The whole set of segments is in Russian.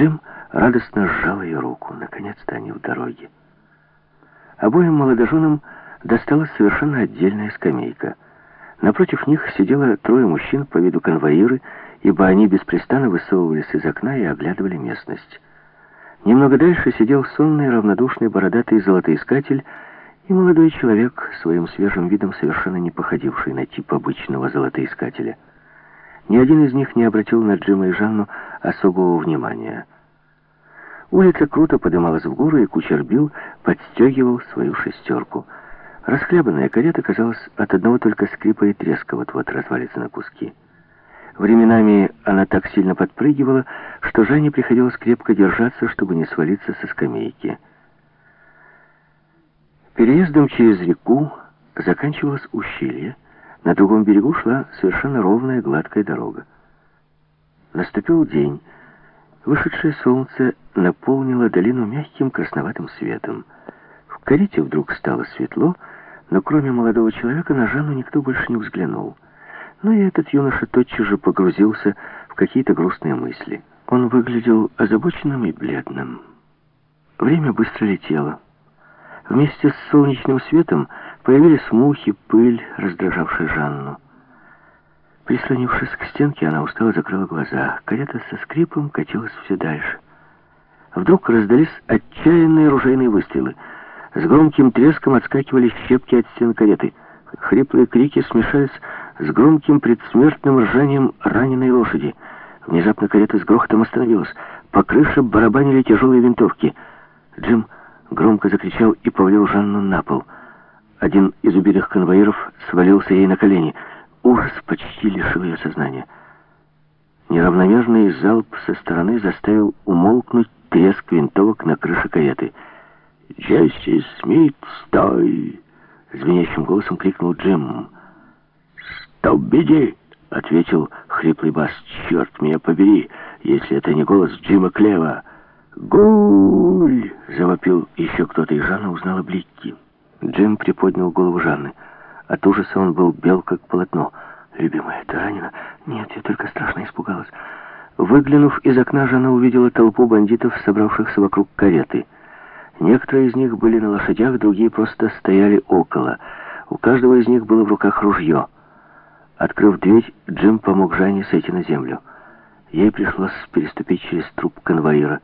Джим радостно сжал ее руку. Наконец-то они в дороге. Обоим молодоженам досталась совершенно отдельная скамейка. Напротив них сидело трое мужчин, по виду конвоиры, ибо они беспрестанно высовывались из окна и оглядывали местность. Немного дальше сидел сонный, равнодушный, бородатый золотоискатель и молодой человек, своим свежим видом совершенно не походивший на тип обычного золотоискателя. Ни один из них не обратил на Джима и Жанну особого внимания. Улица круто подымалась в гору, и кучер Билл подстегивал свою шестерку. Расхлябанная карета, казалось, от одного только скрипа и треска вот-вот развалится на куски. Временами она так сильно подпрыгивала, что Жанне приходилось крепко держаться, чтобы не свалиться со скамейки. Переездом через реку заканчивалось ущелье. На другом берегу шла совершенно ровная гладкая дорога. Наступил день. Вышедшее солнце наполнило долину мягким красноватым светом. В карете вдруг стало светло, но кроме молодого человека на Жанну никто больше не взглянул. Но и этот юноша тотчас же погрузился в какие-то грустные мысли. Он выглядел озабоченным и бледным. Время быстро летело. Вместе с солнечным светом появились мухи, пыль, раздражавшая Жанну. Прислонившись к стенке, она устало закрыла глаза. Карета со скрипом катилась все дальше. Вдруг раздались отчаянные ружейные выстрелы. С громким треском отскакивали щепки от стен кареты. Хриплые крики смешались с громким предсмертным ржанием раненой лошади. Внезапно карета с грохотом остановилась. По крыше барабанили тяжелые винтовки. Джим громко закричал и повалил Жанну на пол. Один из убитых конвоиров свалился ей на колени. Ужас почти лишил ее сознания. Неравномерный залп со стороны заставил умолкнуть треск винтовок на крыше кареты. «Джесси Смит, стой!» — звенящим голосом крикнул Джим. «Стоп, беги!» — ответил хриплый бас. «Черт меня побери, если это не голос Джима Клева!» «Гуль!» — завопил еще кто-то, и Жанна узнала Бликки. Джим приподнял голову Жанны. От ужаса он был бел, как полотно. «Любимая, ты ранена?» «Нет, я только страшно испугалась». Выглянув из окна, Жанна увидела толпу бандитов, собравшихся вокруг кареты. Некоторые из них были на лошадях, другие просто стояли около. У каждого из них было в руках ружье. Открыв дверь, Джим помог Жанне сойти на землю. Ей пришлось переступить через труп конвоира.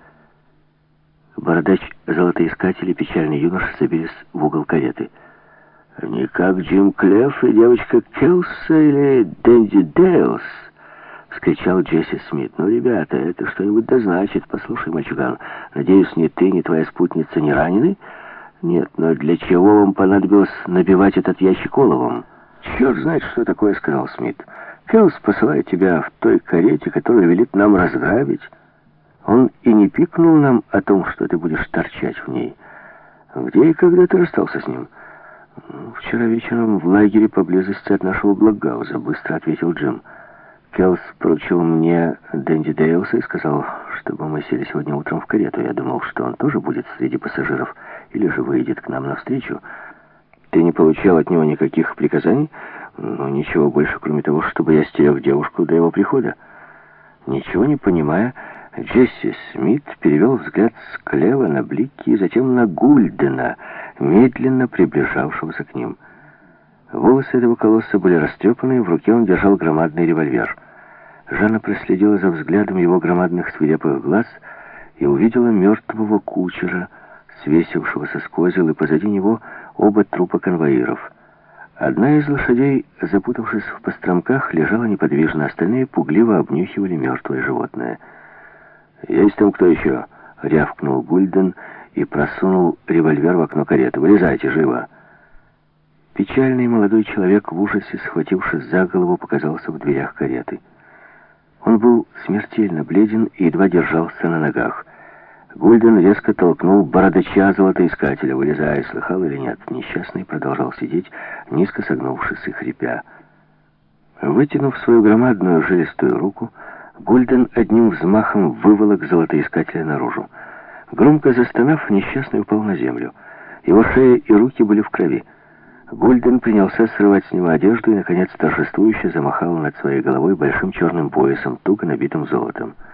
Бородач, золотоискатель и печальный юноша забились в угол кареты. «Не как Джим Клефф и девочка Келса или Дэнди Дейлс!» — вскричал Джесси Смит. «Ну, ребята, это что-нибудь да значит. Послушай, мальчуган, надеюсь, ни ты, ни твоя спутница не ранены?» «Нет, но для чего вам понадобилось набивать этот ящик оловом?» «Черт знает, что такое», — сказал Смит. «Келс посылает тебя в той карете, которую велит нам разграбить. Он и не пикнул нам о том, что ты будешь торчать в ней. Где и когда ты расстался с ним?» «Вчера вечером в лагере поблизости от нашего Блокгауза», — быстро ответил Джим. «Келс поручил мне Дэнди Дейлса и сказал, чтобы мы сели сегодня утром в карету. Я думал, что он тоже будет среди пассажиров или же выйдет к нам навстречу. Ты не получал от него никаких приказаний? Ну, ничего больше, кроме того, чтобы я стерег девушку до его прихода». Ничего не понимая, Джесси Смит перевел взгляд с Клева на Бликки и затем на Гульдена, медленно приближавшегося к ним. Волосы этого колосса были растрепаны, в руке он держал громадный револьвер. Жанна проследила за взглядом его громадных свирепых глаз и увидела мертвого кучера, свесившегося с козел, и позади него оба трупа конвоиров. Одна из лошадей, запутавшись в постромках, лежала неподвижно, остальные пугливо обнюхивали мертвое животное. «Есть там кто еще?» — рявкнул Гульден и просунул револьвер в окно кареты. «Вылезайте, живо!» Печальный молодой человек, в ужасе схватившись за голову, показался в дверях кареты. Он был смертельно бледен и едва держался на ногах. Гульден резко толкнул бородача золотоискателя. «Вылезай!» — слыхал или нет? Несчастный продолжал сидеть, низко согнувшись и хрипя. Вытянув свою громадную жилистую руку, Гульден одним взмахом выволок золотоискателя наружу. Громко застонав, несчастный упал на землю. Его шея и руки были в крови. Гульден принялся срывать с него одежду и, наконец, торжествующе замахал над своей головой большим черным поясом, туго набитым золотом.